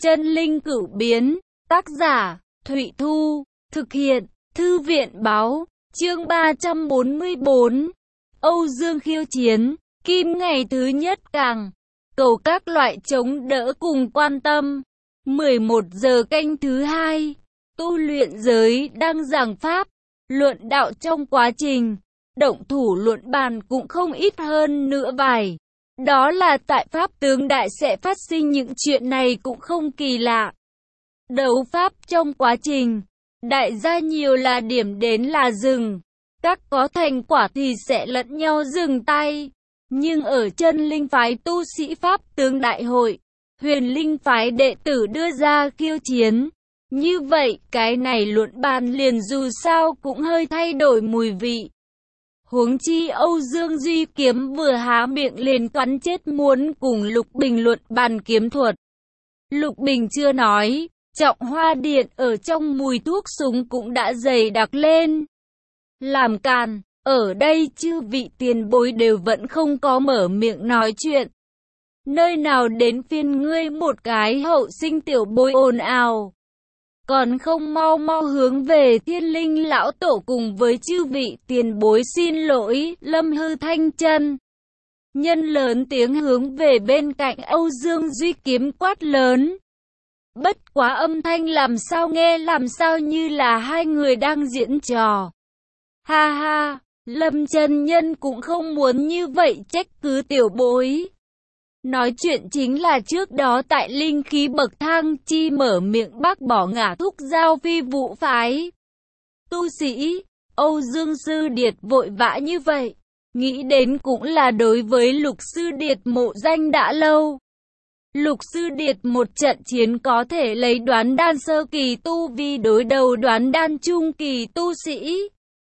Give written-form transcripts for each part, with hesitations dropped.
Chân linh cửu biến, tác giả, Thụy Thu, thực hiện, Thư viện báo, chương 344, Âu Dương khiêu chiến, kim ngày thứ nhất càng, cầu các loại chống đỡ cùng quan tâm. 11 giờ canh thứ hai, tu luyện giới đang giảng pháp, luận đạo trong quá trình, động thủ luận bàn cũng không ít hơn nữa vài. Đó là tại Pháp tướng đại sẽ phát sinh những chuyện này cũng không kỳ lạ. Đấu pháp trong quá trình, đại gia nhiều là điểm đến là dừng, các có thành quả thì sẽ lẫn nhau dừng tay. Nhưng ở chân linh phái tu sĩ Pháp tướng đại hội, huyền linh phái đệ tử đưa ra khiêu chiến. Như vậy, cái này luận bàn liền dù sao cũng hơi thay đổi mùi vị. Huống chi Âu Dương Duy Kiếm vừa há miệng liền cắn chết muốn cùng Lục Bình luận bàn kiếm thuật. Lục Bình chưa nói, Trọng Hoa Điện ở trong mùi thuốc súng cũng đã dày đặc lên. Làm càn, ở đây chư vị tiền bối đều vẫn không có mở miệng nói chuyện. Nơi nào đến phiên ngươi một cái hậu sinh tiểu bối ồn ào. Còn không mau mau hướng về Thiên Linh lão tổ cùng với chư vị tiền bối xin lỗi. Lâm Hư Thanh Chân nhân lớn tiếng hướng về bên cạnh Âu Dương Duy Kiếm quát lớn. Bất quá âm thanh làm sao nghe làm sao như là hai người đang diễn trò. Ha ha, Lâm chân nhân cũng không muốn như vậy trách cứ tiểu bối. Nói chuyện chính là trước đó tại linh khí bậc thang chi mở miệng bác bỏ ngả thúc giao phi vụ phái. Tu sĩ, Âu Dương Sư Điệt vội vã như vậy, nghĩ đến cũng là đối với Lục Sư Điệt mộ danh đã lâu. Lục Sư Điệt một trận chiến có thể lấy đoán đan sơ kỳ tu vi đối đầu đoán đan trung kỳ tu sĩ.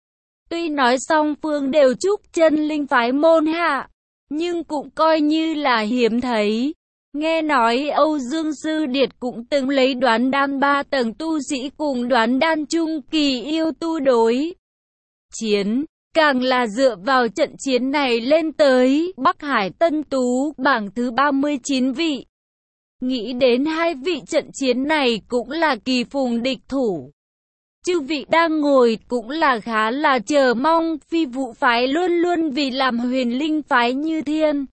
Tuy nói song phương đều chúc chân linh phái môn hạ, nhưng cũng coi như là hiếm thấy. Nghe nói Âu Dương Sư Điệt cũng từng lấy đoán đan 3 tầng tu sĩ cùng đoán đan trung kỳ yêu tu đối chiến, càng là dựa vào trận chiến này lên tới Bắc Hải Tân Tú bảng thứ 39 vị. Nghĩ đến hai vị trận chiến này cũng là kỳ phùng địch thủ. Chư vị đang ngồi cũng là khá là chờ mong, phi vụ phái luôn luôn vì làm huyền linh phái như thiên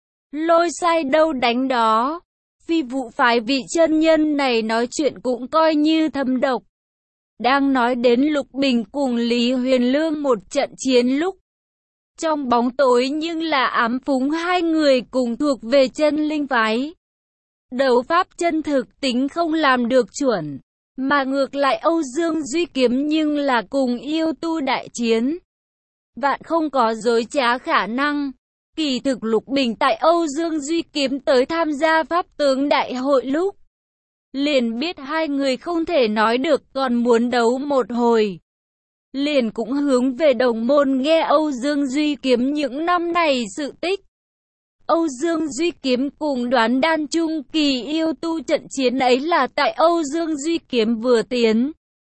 lôi sai đâu đánh đó. Phi vụ phái vị chân nhân này nói chuyện cũng coi như thâm độc. Đang nói đến Lục Bình cùng Lý Huyền Lương một trận chiến lúc trong bóng tối nhưng là ám phúng hai người cùng thuộc về chân linh phái. Đấu pháp chân thực tính không làm được chuẩn. Mà ngược lại Âu Dương Duy Kiếm nhưng là cùng yêu tu đại chiến. Vạn không có dối trá khả năng. Kỳ thực Lục Bình tại Âu Dương Duy Kiếm tới tham gia pháp tướng đại hội lúc liền biết hai người không thể nói được còn muốn đấu một hồi. Liền cũng hướng về đồng môn nghe Âu Dương Duy Kiếm những năm này sự tích. Âu Dương Duy Kiếm cùng đoán đan trung kỳ yêu tu trận chiến ấy là tại Âu Dương Duy Kiếm vừa tiến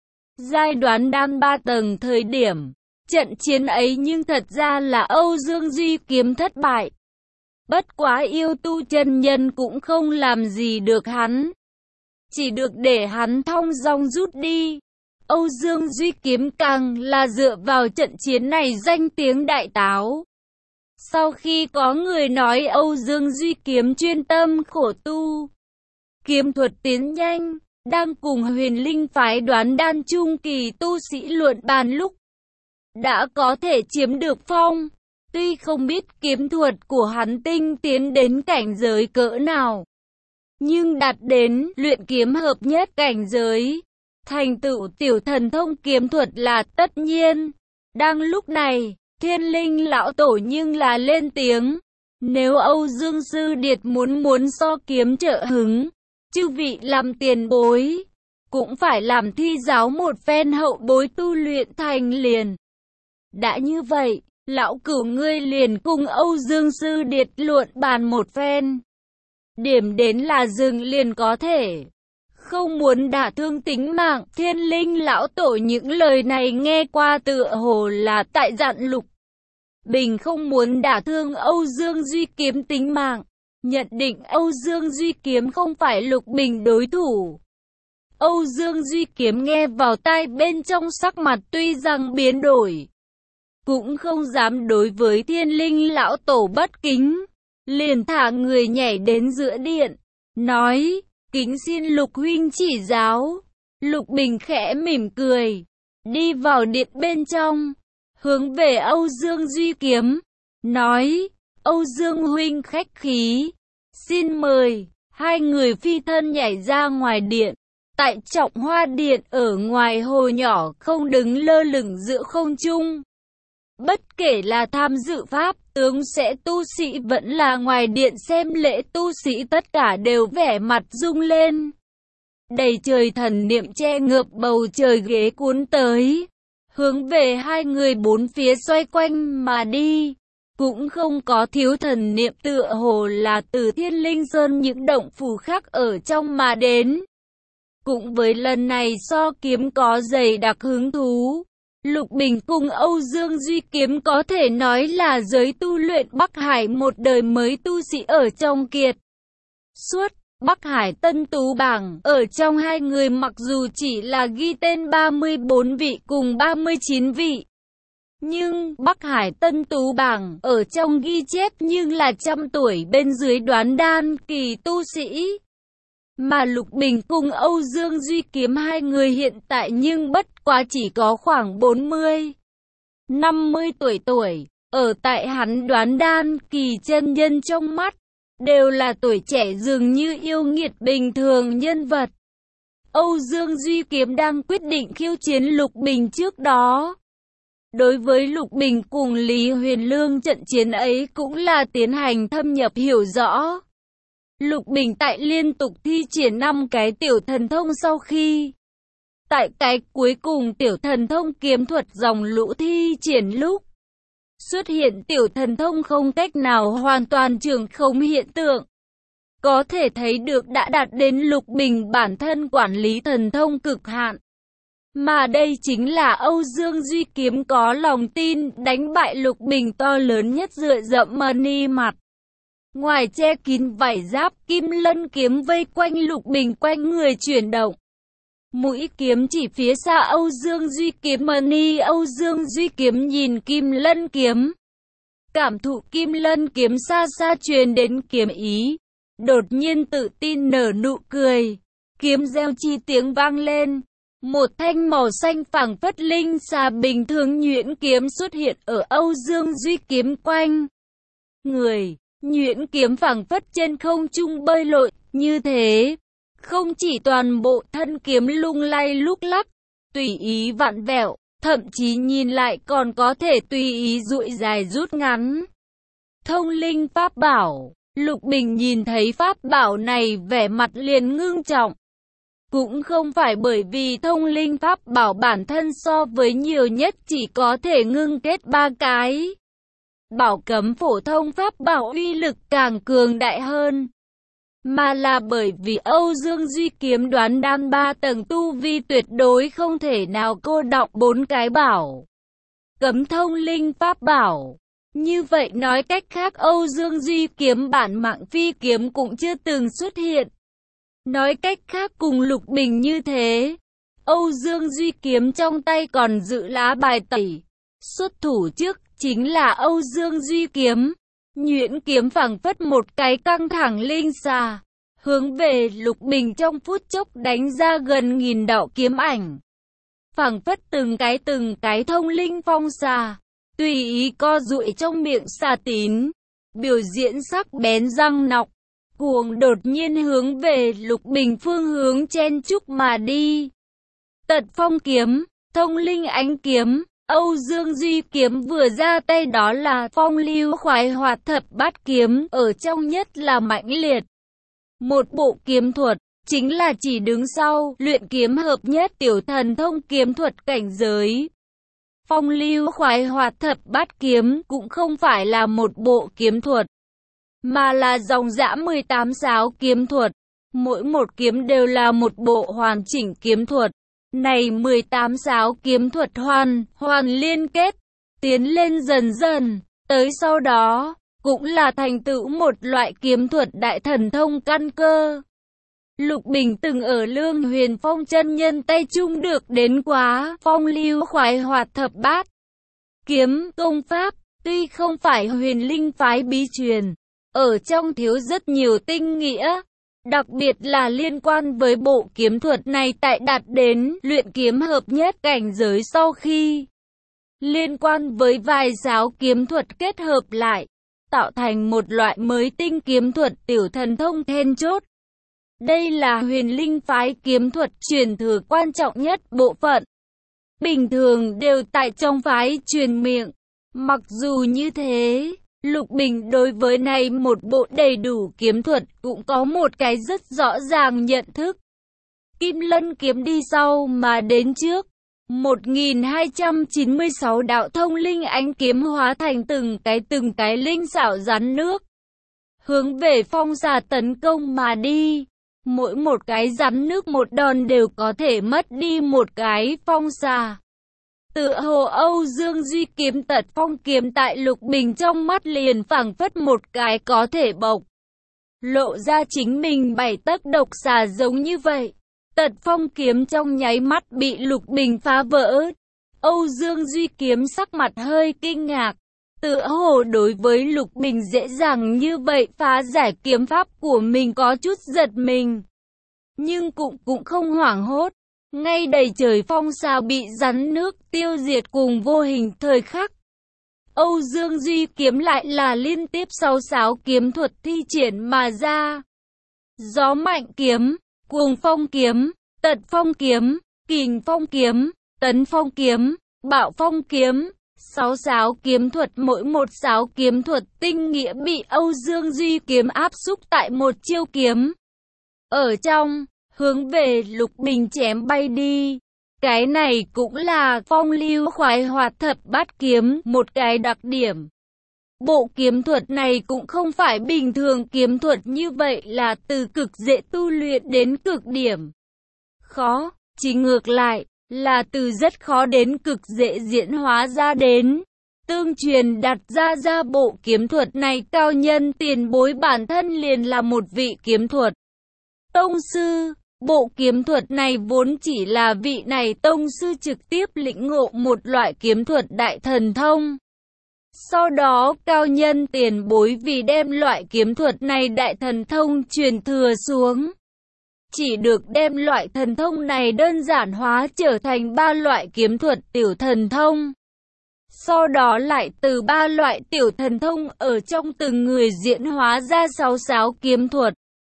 giai đoán đan 3 tầng thời điểm. Trận chiến ấy nhưng thật ra là Âu Dương Duy Kiếm thất bại. Bất quá yêu tu chân nhân cũng không làm gì được hắn. Chỉ được để hắn thong dong rút đi. Âu Dương Duy Kiếm càng là dựa vào trận chiến này danh tiếng đại táo. Sau khi có người nói Âu Dương Duy Kiếm chuyên tâm khổ tu, kiếm thuật tiến nhanh, đang cùng huyền linh phái đoán đan trung kỳ tu sĩ luận bàn lúc đã có thể chiếm được phong. Tuy không biết kiếm thuật của hắn tinh tiến đến cảnh giới cỡ nào, nhưng đạt đến luyện kiếm hợp nhất cảnh giới, thành tựu tiểu thần thông kiếm thuật là tất nhiên. Đang lúc này, Thiên Linh lão tổ nhưng là lên tiếng. Nếu Âu Dương Sư Điệt muốn so kiếm trợ hứng, chư vị làm tiền bối, cũng phải làm thi giáo một phen hậu bối tu luyện thành liền. Đã như vậy, lão cửu ngươi liền cùng Âu Dương Sư Điệt luận bàn một phen. Điểm đến là dừng liền có thể. Không muốn đả thương tính mạng, Thiên Linh lão tổ những lời này nghe qua tựa hồ là tại dặn Lục Bình không muốn đả thương Âu Dương Duy Kiếm tính mạng. nhận định Âu Dương Duy Kiếm không phải Lục Bình đối thủ. Âu Dương Duy Kiếm nghe vào tai bên trong, sắc mặt tuy rằng biến đổi, cũng không dám đối với Thiên Linh lão tổ bất kính, liền thả người nhảy đến giữa điện, nói, kính xin Lục huynh chỉ giáo. Lục Bình khẽ mỉm cười, đi vào điện bên trong, hướng về Âu Dương Duy Kiếm, nói, Âu Dương huynh khách khí, xin mời. Hai người phi thân nhảy ra ngoài điện. Tại Trọng Hoa Điện ở ngoài hồ nhỏ không đứng lơ lửng giữa không trung. Bất kể là tham dự pháp tướng sẽ tu sĩ vẫn là ngoài điện xem lễ tu sĩ, tất cả đều vẻ mặt rung lên. Đầy trời thần niệm che ngợp bầu trời, ghế cuốn tới, hướng về hai người bốn phía xoay quanh mà đi. Cũng không có thiếu thần niệm, tựa hồ là từ Thiên Linh Sơn những động phủ khác ở trong mà đến. Cũng với lần này so kiếm có dày đặc hứng thú, Lục Bình cùng Âu Dương Duy Kiếm có thể nói là giới tu luyện Bắc Hải một đời mới tu sĩ ở trong kiệt xuất. Bắc Hải Tân Tú bảng ở trong hai người mặc dù chỉ là ghi tên 34 vị cùng 39 vị, nhưng Bắc Hải Tân Tú bảng ở trong ghi chép nhưng là 100 tuổi bên dưới đoán đan kỳ tu sĩ. Mà Lục Bình cùng Âu Dương Duy Kiếm hai người hiện tại nhưng bất quá chỉ có khoảng 40, 50 tuổi. Ở tại hắn đoán đan kỳ chân nhân trong mắt, đều là tuổi trẻ dường như yêu nghiệt bình thường nhân vật. Âu Dương Duy Kiếm đang quyết định khiêu chiến Lục Bình trước đó. Đối với Lục Bình cùng Lý Huyền Lương, trận chiến ấy cũng là tiến hành thâm nhập hiểu rõ. Lục Bình tại liên tục thi triển 5 cái tiểu thần thông sau khi tại cái cuối cùng tiểu thần thông kiếm thuật dòng lũ thi triển lúc xuất hiện tiểu thần thông không cách nào hoàn toàn trường không hiện tượng. Có thể thấy được đã đạt đến Lục Bình bản thân quản lý thần thông cực hạn. Mà đây chính là Âu Dương Duy Kiếm có lòng tin đánh bại Lục Bình to lớn nhất dựa dẫm mani mặt. Ngoài che kín vảy giáp, Kim Lân kiếm vây quanh Lục Bình quanh người chuyển động. Mũi kiếm chỉ phía xa Âu Dương Duy Kiếm mani. Âu Dương Duy Kiếm nhìn Kim Lân kiếm, cảm thụ Kim Lân kiếm xa xa truyền đến kiếm ý, đột nhiên tự tin nở nụ cười. Kiếm reo chi tiếng vang lên, một thanh màu xanh phảng phất linh xà bình thường nhuyễn kiếm xuất hiện ở Âu Dương Duy Kiếm quanh người. Nhuyễn kiếm phảng phất trên không trung bơi lội, như thế, không chỉ toàn bộ thân kiếm lung lay lúc lắc, tùy ý vặn vẹo, thậm chí nhìn lại còn có thể tùy ý duỗi dài rút ngắn. Thông linh pháp bảo. Lục Bình nhìn thấy pháp bảo này vẻ mặt liền ngưng trọng. Cũng không phải bởi vì thông linh pháp bảo bản thân so với nhiều nhất chỉ có thể ngưng kết 3 cái bảo cấm phổ thông pháp bảo uy lực càng cường đại hơn, mà là bởi vì Âu Dương Duy Kiếm đoán đan 3 tầng tu vi tuyệt đối không thể nào cô đọng 4 cái bảo cấm thông linh pháp bảo. Như vậy nói cách khác, Âu Dương Duy Kiếm bản mạng phi kiếm cũng chưa từng xuất hiện. Nói cách khác, cùng Lục Bình như thế, Âu Dương Duy Kiếm trong tay còn giữ lá bài tẩy. Xuất thủ trước chính là Âu Dương Duy Kiếm. Nhuyễn kiếm phảng phất một cái căng thẳng linh xà, hướng về Lục Bình trong phút chốc đánh ra gần 1000 đạo kiếm ảnh. Phảng phất từng cái thông linh phong xà, tùy ý co duỗi trong miệng xà tín, biểu diễn sắc bén răng nọc, cuồng đột nhiên hướng về Lục Bình phương hướng chen chúc mà đi. Tật phong kiếm, thông linh ánh kiếm. Âu Dương Duy Kiếm vừa ra tay đó là phong lưu khoái hoạt thập bát kiếm, ở trong nhất là mãnh liệt. Một bộ kiếm thuật, chính là chỉ đứng sau luyện kiếm hợp nhất tiểu thần thông kiếm thuật cảnh giới. Phong lưu khoái hoạt thập bát kiếm cũng không phải là một bộ kiếm thuật, mà là dòng dã 18 giáo kiếm thuật. Mỗi một kiếm đều là một bộ hoàn chỉnh kiếm thuật. Này 18 giáo kiếm thuật hoàn liên kết, tiến lên dần dần, tới sau đó, cũng là thành tựu một loại kiếm thuật đại thần thông căn cơ. Lục Bình từng ở Lương Huyền Phong chân nhân tay chung được đến quá phong lưu khoái hoạt thập bát kiếm công pháp, tuy không phải Huyền Linh phái bí truyền, ở trong thiếu rất nhiều tinh nghĩa, đặc biệt là liên quan với bộ kiếm thuật này tại đạt đến luyện kiếm hợp nhất cảnh giới sau khi liên quan với vài giáo kiếm thuật kết hợp lại, tạo thành một loại mới tinh kiếm thuật tiểu thần thông then chốt. Đây là Huyền Linh phái kiếm thuật truyền thừa quan trọng nhất bộ phận. Bình thường đều tại trong phái truyền miệng. Mặc dù như thế, Lục Bình đối với này một bộ đầy đủ kiếm thuật cũng có một cái rất rõ ràng nhận thức. Kim Lân kiếm đi sau mà đến trước. 1296 đạo thông linh ánh kiếm hóa thành từng cái linh xảo rắn nước, hướng về phong xà tấn công mà đi. Mỗi một cái rắn nước một đòn đều có thể mất đi một cái phong xà. Tựa hồ Âu Dương Duy kiếm tật phong kiếm tại Lục Bình trong mắt liền phảng phất một cái có thể bộc lộ ra chính mình 7 tấc độc xà giống như vậy. Tật phong kiếm trong nháy mắt bị Lục Bình phá vỡ. Âu Dương Duy kiếm sắc mặt hơi kinh ngạc. Tựa hồ đối với Lục Bình dễ dàng như vậy phá giải kiếm pháp của mình có chút giật mình. Nhưng cũng không hoảng hốt. Ngay đầy trời phong xà bị rắn nước tiêu diệt cùng vô hình thời khắc. Âu Dương Duy kiếm lại là liên tiếp 6 kiếm thuật thi triển mà ra. Gió mạnh kiếm, cuồng phong kiếm, tật phong kiếm, kình phong kiếm, tấn phong kiếm, bạo phong kiếm. 6 kiếm thuật, mỗi một kiếm thuật tinh nghĩa bị Âu Dương Duy kiếm áp xúc tại một chiêu kiếm. Ở trong, hướng về Lục Bình chém bay đi. Cái này cũng là phong lưu khoái hoạt thập bát kiếm, một cái đặc điểm. Bộ kiếm thuật này cũng không phải bình thường kiếm thuật như vậy là từ cực dễ tu luyện đến cực điểm khó, chỉ ngược lại là từ rất khó đến cực dễ diễn hóa ra đến. Tương truyền đặt ra bộ kiếm thuật này cao nhân tiền bối bản thân liền là một vị kiếm thuật tông sư. Bộ kiếm thuật này vốn chỉ là vị này tông sư trực tiếp lĩnh ngộ một loại kiếm thuật đại thần thông. Sau đó cao nhân tiền bối vì đem loại kiếm thuật này đại thần thông truyền thừa xuống, chỉ được đem loại thần thông này đơn giản hóa trở thành 3 loại kiếm thuật tiểu thần thông. Sau đó lại từ 3 loại tiểu thần thông ở trong từng người diễn hóa ra 6 kiếm thuật,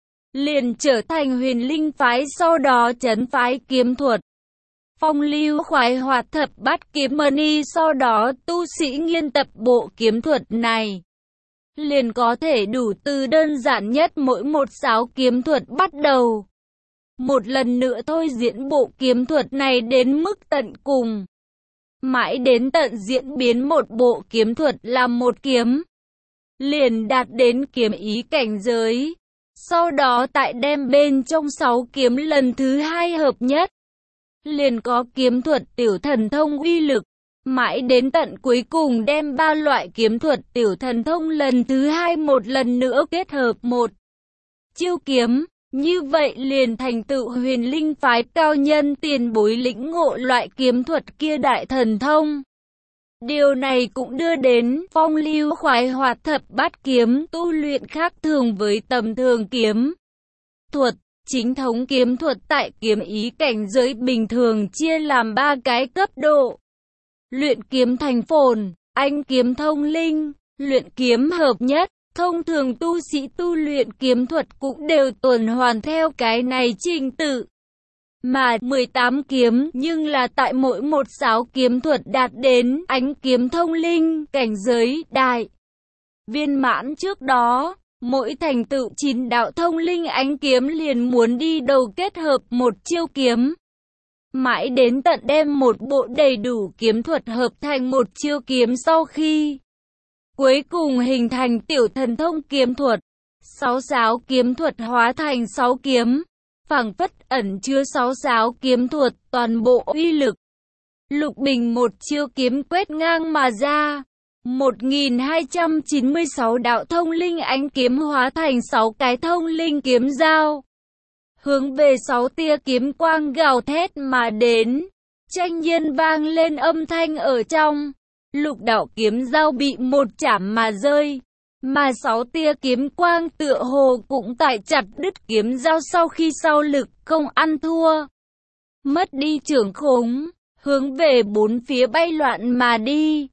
liền trở thành Huyền Linh phái sau đó trấn phái kiếm thuật. Phong lưu khoái hoạt thập bát kiếm mani sau đó tu sĩ nghiên tập bộ kiếm thuật này, liền có thể đủ từ đơn giản nhất mỗi một 6 kiếm thuật bắt đầu. Một lần nữa thôi diễn bộ kiếm thuật này đến mức tận cùng. Mãi đến tận diễn biến một bộ kiếm thuật làm một kiếm, liền đạt đến kiếm ý cảnh giới. Sau đó tại đem bên trong 6 kiếm lần thứ 2 hợp nhất, liền có kiếm thuật tiểu thần thông uy lực. Mãi đến tận cuối cùng đem 3 loại kiếm thuật tiểu thần thông lần thứ 2 một lần nữa kết hợp một chiêu kiếm. Như vậy liền thành tựu Huyền Linh phái cao nhân tiền bối lĩnh ngộ loại kiếm thuật kia đại thần thông. Điều này cũng đưa đến phong lưu khoái hoạt thập bát kiếm tu luyện khác thường với tầm thường kiếm thuật. Chính thống kiếm thuật tại kiếm ý cảnh giới bình thường chia làm 3 cái cấp độ. Luyện kiếm thành phồn, anh kiếm thông linh, luyện kiếm hợp nhất. Thông thường tu sĩ tu luyện kiếm thuật cũng đều tuần hoàn theo cái này trình tự. Mà 18 kiếm nhưng là tại mỗi một 6 kiếm thuật đạt đến ánh kiếm thông linh, cảnh giới đại viên mãn trước đó, mỗi thành tựu 9 đạo thông linh ánh kiếm liền muốn đi đầu kết hợp một chiêu kiếm. Mãi đến tận đem một bộ đầy đủ kiếm thuật hợp thành một chiêu kiếm sau khi cuối cùng hình thành tiểu thần thông kiếm thuật. 6 kiếm thuật hóa thành 6 kiếm, phảng phất ẩn chứa 6 kiếm thuật toàn bộ uy lực. Lục Bình một chiêu kiếm quét ngang mà ra, 1296 đạo thông linh ánh kiếm hóa thành 6 cái thông linh kiếm dao, hướng về 6 tia kiếm quang gào thét mà đến. Tranh nhiên vang lên âm thanh ở trong. Lục đạo kiếm dao bị một chảm mà rơi, mà 6 tia kiếm quang tựa hồ cũng tại chặt đứt kiếm dao sau khi sau lực không ăn thua, mất đi trưởng khống, hướng về bốn phía bay loạn mà đi.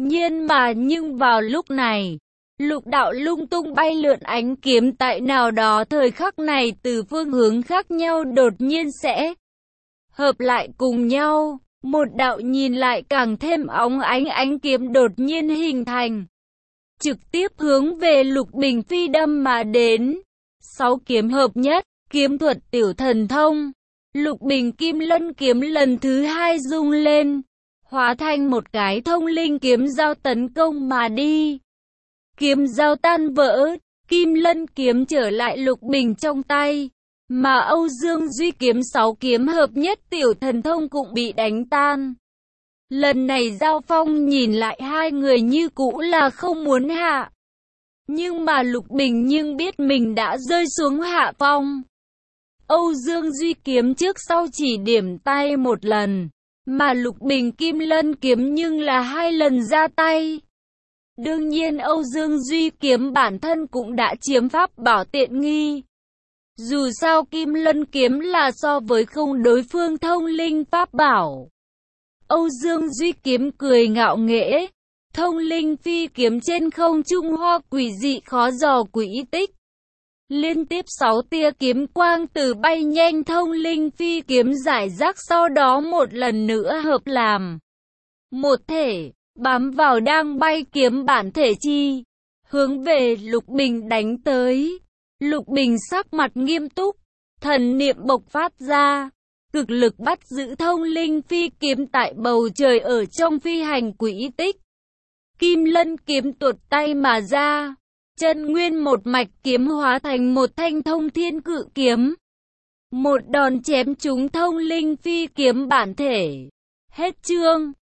Nhưng vào lúc này, lục đạo lung tung bay lượn ánh kiếm tại nào đó thời khắc này từ phương hướng khác nhau đột nhiên sẽ hợp lại cùng nhau. Một đạo nhìn lại càng thêm óng ánh ánh kiếm đột nhiên hình thành, trực tiếp hướng về Lục Bình phi đâm mà đến. 6 kiếm hợp nhất, kiếm thuật tiểu thần thông. Lục Bình Kim Lân kiếm lần thứ 2 rung lên, hóa thành một cái thông linh kiếm dao tấn công mà đi. Kiếm dao tan vỡ, Kim Lân kiếm trở lại Lục Bình trong tay, mà Âu Dương Duy kiếm 6 kiếm hợp nhất tiểu thần thông cũng bị đánh tan. Lần này giao phong nhìn lại hai người như cũ là không muốn hạ. Nhưng mà Lục Bình biết mình đã rơi xuống hạ phong. Âu Dương Duy kiếm trước sau chỉ điểm tay một lần, mà Lục Bình Kim Lân kiếm nhưng là 2 lần ra tay. Đương nhiên Âu Dương Duy kiếm bản thân cũng đã chiếm pháp bảo tiện nghi. Dù sao Kim Lân kiếm là so với không đối phương thông linh pháp bảo. Âu Dương Duy kiếm cười ngạo nghễ, thông linh phi kiếm trên không trung hoa quỷ dị khó dò quỷ tích. Liên tiếp 6 tia kiếm quang từ bay nhanh thông linh phi kiếm giải rác sau đó một lần nữa hợp làm một thể, bám vào đang bay kiếm bản thể chi, hướng về Lục Bình đánh tới. Lục Bình sắc mặt nghiêm túc, thần niệm bộc phát ra, cực lực bắt giữ thông linh phi kiếm tại bầu trời ở trong phi hành quỹ tích. Kim Lân kiếm tuột tay mà ra, chân nguyên một mạch kiếm hóa thành một thanh thông thiên cự kiếm. Một đòn chém trúng thông linh phi kiếm bản thể. Hết chương.